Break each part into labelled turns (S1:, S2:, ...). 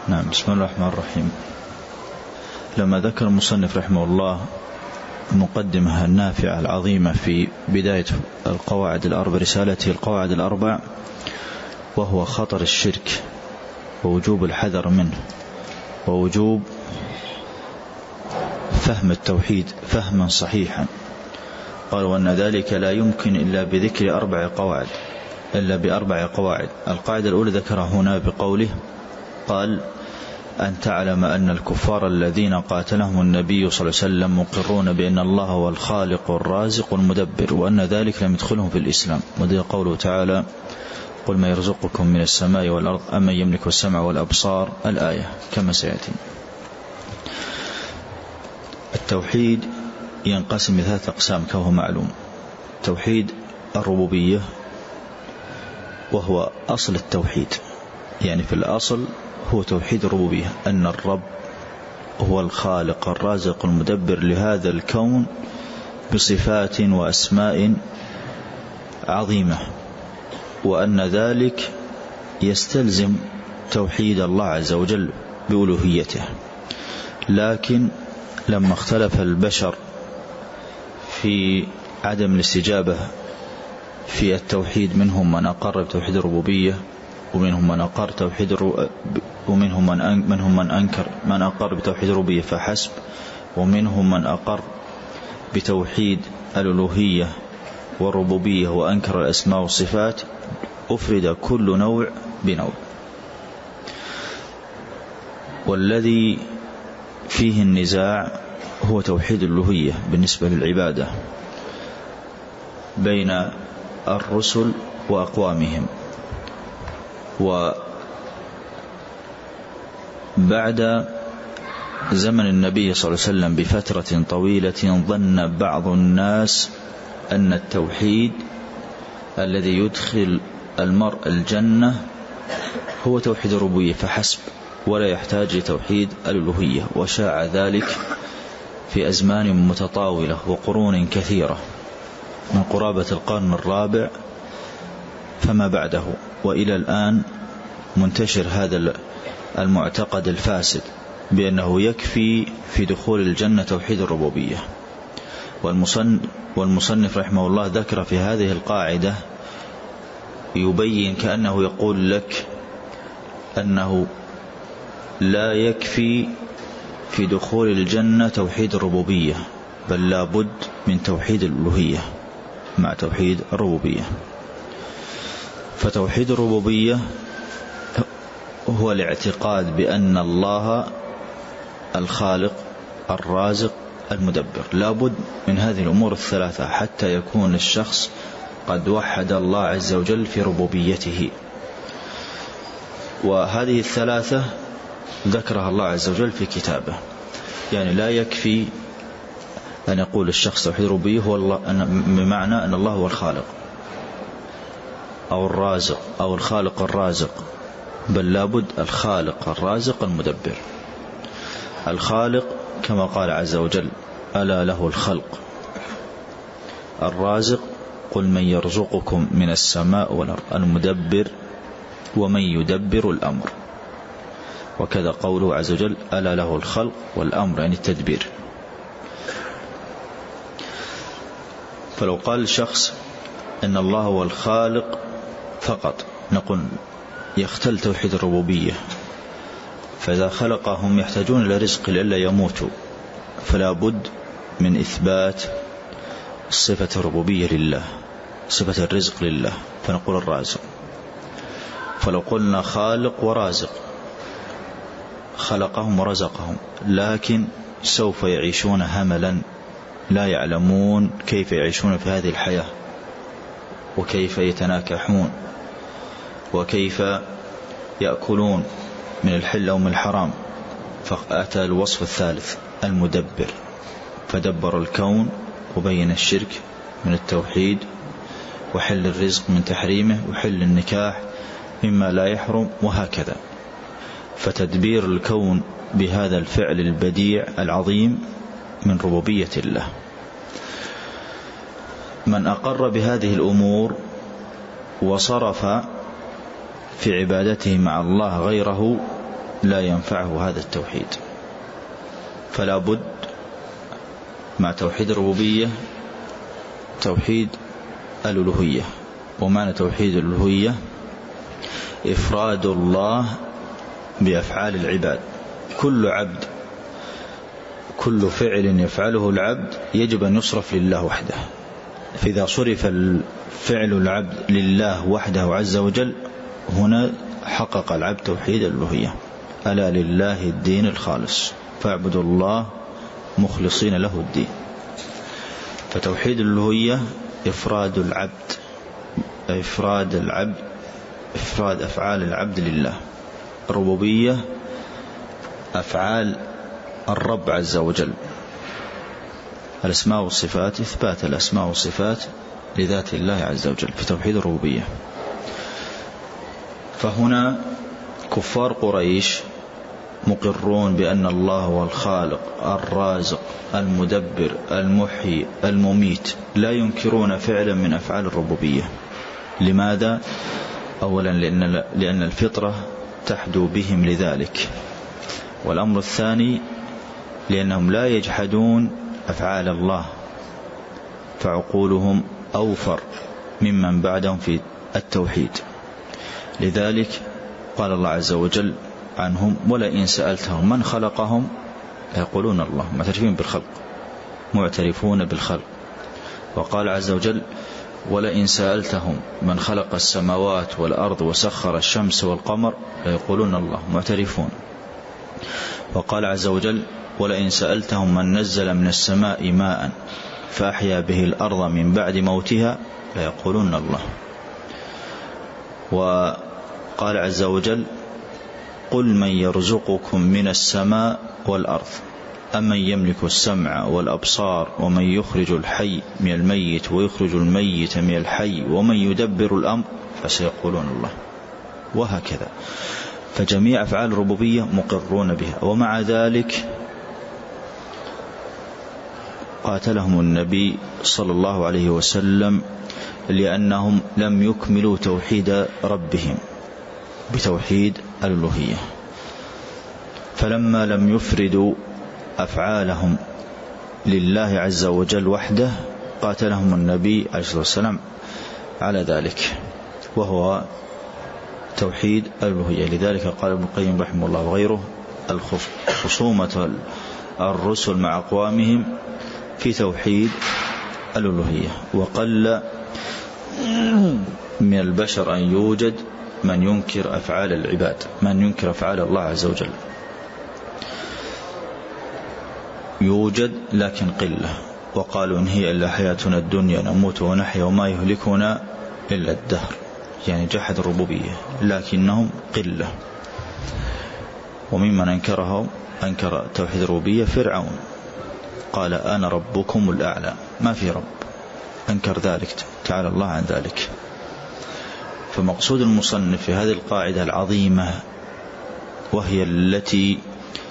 S1: نعم. بسم الله الرحمن الرحيم. لما ذكر المصنف رحمه الله المقدمة النافعة العظيمة في بداية القواعد الأربع، رسالته القواعد الأربع، وهو خطر الشرك ووجوب الحذر منه ووجوب فهم التوحيد فهما صحيحا، قال: وأن ذلك لا يمكن إلا بذكر بأربع قواعد. القاعدة الأولى ذكرها هنا بقوله: قال: أن تعلم أن الكفار الذين قاتلهم النبي صلى الله عليه وسلم مقرون بأن الله هو الخالق الرازق المدبر، وأن ذلك لم يدخلهم في الإسلام. وذي قوله تعالى: قل ما يرزقكم من السماء والأرض أمن يملك السمع والأبصار، الآية كما سيأتي. التوحيد ينقسم لثلاثة أقسام كما هو معلوم: توحيد الربوبية، وهو أصل التوحيد، يعني في الأصل هو توحيد الربوبية، أن الرب هو الخالق الرازق المدبر لهذا الكون بصفات وأسماء عظيمة، وأن ذلك يستلزم توحيد الله عز وجل بألوهيته. لكن لما اختلف البشر في عدم الاستجابة في التوحيد، منهم من أقر بتوحيد الربوبية، ومنهم من أقر من أقر بتوحيد الربوبية فحسب، ومنهم من أقر بتوحيد الألوهية والربوبية وأنكر الأسماء والصفات، أفرد كل نوع بنوع. والذي فيه النزاع هو توحيد الألوهية بالنسبة للعبادة بين الرسل وأقوامهم. وبعد زمن النبي صلى الله عليه وسلم بفترة طويلة ظن بعض الناس أن التوحيد الذي يدخل المرء الجنة هو توحيد الربوبية فحسب، ولا يحتاج لتوحيد الألوهية. وشاع ذلك في أزمان متطاولة وقرون كثيرة من قرابة القرن الرابع فما بعده، وإلى الآن منتشر هذا المعتقد الفاسد بأنه يكفي في دخول الجنة توحيد الربوبية. والمصنف رحمه الله ذكر في هذه القاعدة يبين كأنه يقول لك أنه لا يكفي في دخول الجنة توحيد الربوبية، بل لا بد من توحيد الألوهية مع توحيد الربوبية. فتوحيد الربوبية هو الاعتقاد بأن الله الخالق الرازق المدبر. لا بد من هذه الأمور الثلاثة حتى يكون الشخص قد وحد الله عز وجل في ربوبيته. وهذه الثلاثة ذكرها الله عز وجل في كتابه، يعني لا يكفي أن يقول الشخص توحيد الربوبية هو الله، بمعنى أن الله هو الخالق أو الرازق أو الخالق الرازق، بل لابد الخالق الرازق المدبر. الخالق كما قال عز وجل: ألا له الخلق. الرازق: قل من يرزقكم من السماء والأرض. المدبر: ومن يدبر الأمر. وكذا قوله عز وجل: ألا له الخلق والأمر، يعني التدبير. فلو قال شخص إن الله هو الخالق فقط، نقول يختل توحيد الربوبية، فإذا خلقهم يحتاجون إلى رزق لئلا يموتوا، فلا بد من إثبات صفة الربوبية لله، صفة الرزق لله، فنقول الرازق. فلو قلنا خالق ورازق، خلقهم ورزقهم، لكن سوف يعيشون هملا، لا يعلمون كيف يعيشون في هذه الحياة، وكيف يتناكحون، وكيف يأكلون من الحل أو من الحرام. فأتى الوصف الثالث: المدبر، فدبر الكون وبين الشرك من التوحيد، وحل الرزق من تحريمه، وحل النكاح مما لا يحرم، وهكذا. فتدبير الكون بهذا الفعل البديع العظيم من ربوبية الله. من أقر بهذه الأمور وصرف في عبادته مع الله غيره لا ينفعه هذا التوحيد. فلا بد مع توحيد الربوبية توحيد الألوهية. ومعنى توحيد الألوهية إفراد الله بأفعال العباد. كل عبد، كل فعل يفعله العبد يجب أن يصرف لله وحده. فإذا صرف فعل العبد لله وحده عز وجل هنا حقق العبد توحيد الألوهية. ألا لله الدين الخالص فاعبدوا الله مخلصين له الدين. فتوحيد الألوهية إفراد العبد، إفراد أفعال العبد لله. الربوبية أفعال الرب عز وجل. الأسماء والصفات إثبات الأسماء والصفات لذات الله عز وجل في توحيد الربوبية. فهنا كفار قريش مقرون بأن الله هو الخالق الرازق المدبر المحيي المميت، لا ينكرون فعلا من أفعال الربوبية. لماذا؟ أولا لأن الفطرة تحدو بهم لذلك. والأمر الثاني لأنهم لا يجحدون أفعال الله، فعقولهم أوفر ممن بعدهم في التوحيد. لذلك قال الله عز وجل عنهم ولئن سألتهم من خلقهم يقولون الله، معترفين بالخلق، معترفون بالخلق. وقال عز وجل ولئن سألتهم من خلق السماوات والأرض وسخر الشمس والقمر يقولون الله، معترفون. وقال عز وجل ولئن سألتهم من نزل من السماء ماء فأحيا به الأرض من بعد موتها يقولون الله. وقال عز وجل قل من يرزقكم من السماء والأرض أمن يملك السمع والأبصار ومن يخرج الحي من الميت ويخرج الميت من الحي ومن يدبر الأمر فسيقولون الله. وهكذا. فجميع أفعال الربوبية مقرون بها. ومع ذلك قاتلهم النبي صلى الله عليه وسلم لأنهم لم يكملوا توحيد ربهم بتوحيد الألوهية. فلما لم يفردوا أفعالهم لله عز وجل وحده قاتلهم النبي عليه الصلاة والسلام على ذلك، وهو توحيد الألوهية. لذلك قال ابن القيم رحمه الله وغيره خصومة الرسل مع أقوامهم في توحيد الألوهية. وقل من البشر أن يوجد من ينكر أفعال العباد، من ينكر أفعال الله عز وجل، يوجد لكن قلة. وقالوا إن هي إلا حياتنا الدنيا نموت ونحيا وما يهلكنا إلا الدهر، يعني جحد الربوبية، لكنهم قلة. وممن أنكر توحيد الربوبية فرعون، قال أنا ربكم الأعلى، ما في رب، أنكر ذلك، تعالى الله عن ذلك. فمقصود المصنف في هذه القاعدة العظيمة، وهي التي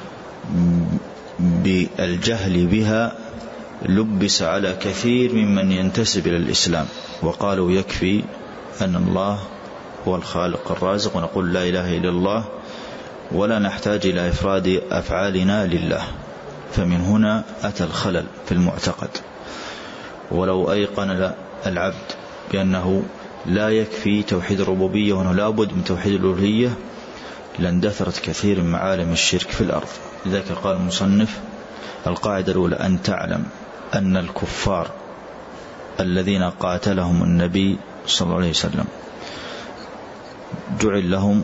S1: بالجهل بها لبس على كثير ممن ينتسب إلى الإسلام، وقالوا يكفي أن الله هو الخالق الرازق ونقول لا إله إلا الله ولا نحتاج إلى إفراد أفعالنا لله. فمن هنا أتى الخلل في المعتقد. ولو أيقن العبد بأنه لا يكفي توحيد الربوبية وأنه لا بد من توحيد الألوهية لاندثرت كثير من معالم الشرك في الأرض. لذلك قال المصنف القاعدة الأولى أن تعلم أن الكفار الذين قاتلهم النبي صلى الله عليه وسلم جعل لهم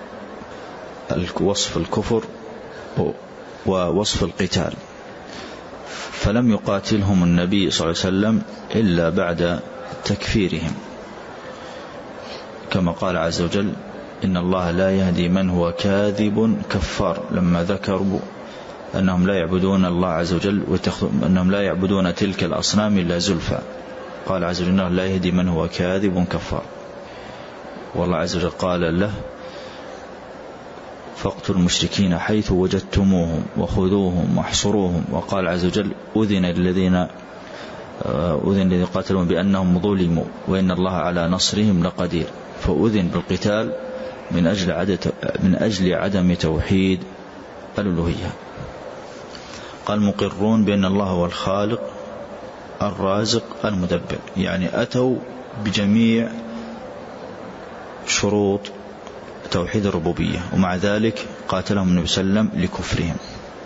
S1: وصف الكفر ووصف القتال، فلم يقاتلهم النبي صلى الله عليه وسلم إلا بعد تكفيرهم، كما قال عز وجل إن الله لا يهدي من هو كاذب كفار، لما ذكروا أنهم لا يعبدون الله عز وجل وأنهم لا يعبدون تلك الأصنام إلا زلفى، قال عز وجل إنه لا يهدي من هو كاذب كفار. والله عز وجل قال له فاقتلوا المشركين حيث وجدتموهم وخذوهم واحصروهم. وقال عز وجل أذن الذين قاتلون بأنهم ظلموا وإن الله على نصرهم لقدير. فأذن بالقتال من أجل عدم توحيد الألوهية. قال مقرون بأن الله هو الخالق الرازق المدبر، يعني أتوا بجميع شروط توحيد الربوبية، ومع ذلك قاتلهم النبي صلى الله عليه وسلم لكفرهم.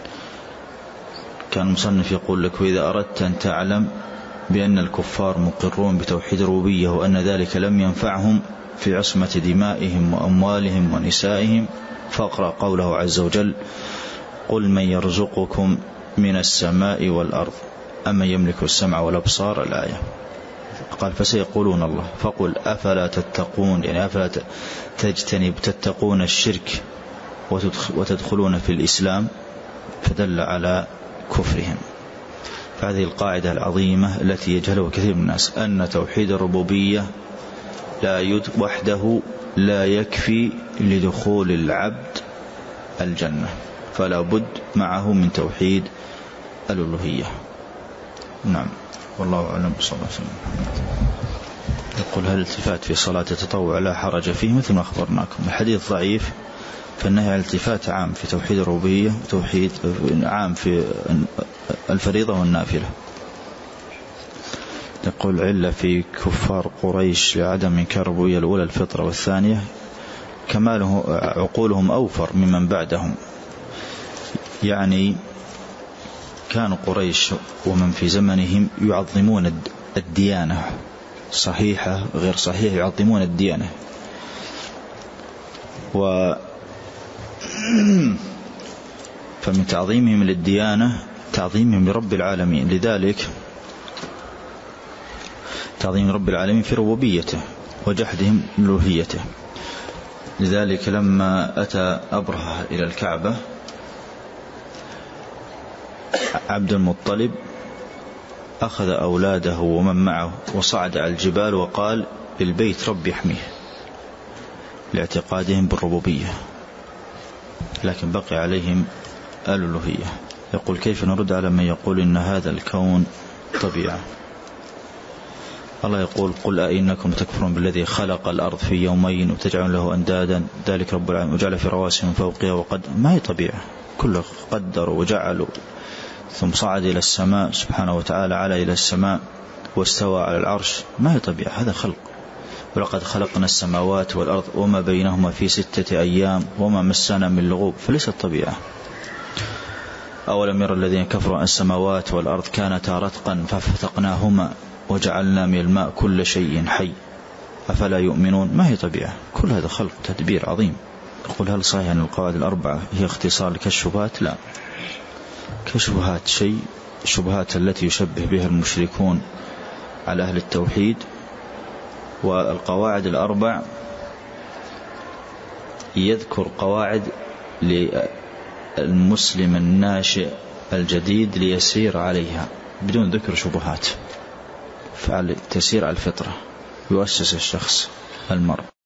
S1: كان المصنف يقول لك: وإذا أردت أن تعلم بأن الكفار مقرون بتوحيد الربوبية وأن ذلك لم ينفعهم في عصمة دمائهم وأموالهم ونسائهم، فاقرأ قوله عز وجل: قل من يرزقكم من السماء والأرض أما يملك السمع والأبصار. الآية. قال: فسيقولون الله، فقل أفلا تتقون، يعني أفلا تتقون الشرك وتدخلون في الإسلام، فدل على كفرهم. فهذه القاعدة العظيمة التي يجهلها كثير من الناس، أن توحيد الربوبية وحده لا يكفي لدخول العبد الجنة، فلا بد معه من توحيد الألوهية. نعم، والله أعلم. صلى الله عليه وسلم يقول: هل الالتفات في صلاة التطوع لا حرج فيه؟ مثل ما أخبرناكم، الحديث ضعيف، فالنهي عن الالتفات عام في توحيد الربوبية، وتوحيد عام في الفريضة والنافلة. يقول: علة في كفار قريش لعدم إنكار الربوبية الأولى الفطرة، والثانية كماله عقولهم أوفر ممن بعدهم. يعني كانوا قريش ومن في زمنهم يعظمون الديانة، صحيحة غير صحيحة، يعظمون الديانة. فمن تعظيمهم للديانة تعظيمهم لرب العالمين، لذلك تعظيم رب العالمين في ربوبيته وجحدهم لألوهيته. لذلك لما أتى أبرهة إلى الكعبة، عبد المطلب أخذ أولاده ومن معه وصعد على الجبال وقال: البيت رب يحميه، لاعتقادهم بالربوبية، لكن بقي عليهم الألوهية. يقول: كيف نرد على من يقول إن هذا الكون طبيعة؟ الله يقول: قل أئنكم تكفرون بالذي خلق الأرض في يومين وتجعلون له أندادا ذلك رب العالمين وجعل في رواسي من فوقها وقد ما هي طبيعة، كله قدر وجعلوا، ثم صعد إلى السماء سبحانه وتعالى، على إلى السماء واستوى على العرش، ما هي طبيعة، هذا خلق. ولقد خلقنا السماوات والأرض وما بينهما في 6 أيام وما مسنا من لغوب، فليست طبيعة. أولم يرى الذين كفروا أن السماوات والأرض كانتا رتقا ففتقناهما وجعلنا من الماء كل شيء حي أفلا يؤمنون، ما هي طبيعة، كل هذا خلق تدبير عظيم. يقول: هل صحيح أن القواعد الأربعة هي اختصار لكشفبات؟ لا، كشبهات شيء، الشبهات التي يشبه بها المشركون على أهل التوحيد، والقواعد الأربع يذكر قواعد للمسلم الناشئ الجديد ليسير عليها بدون ذكر شبهات، فعل تسير على الفطرة، يؤسس الشخص المرء.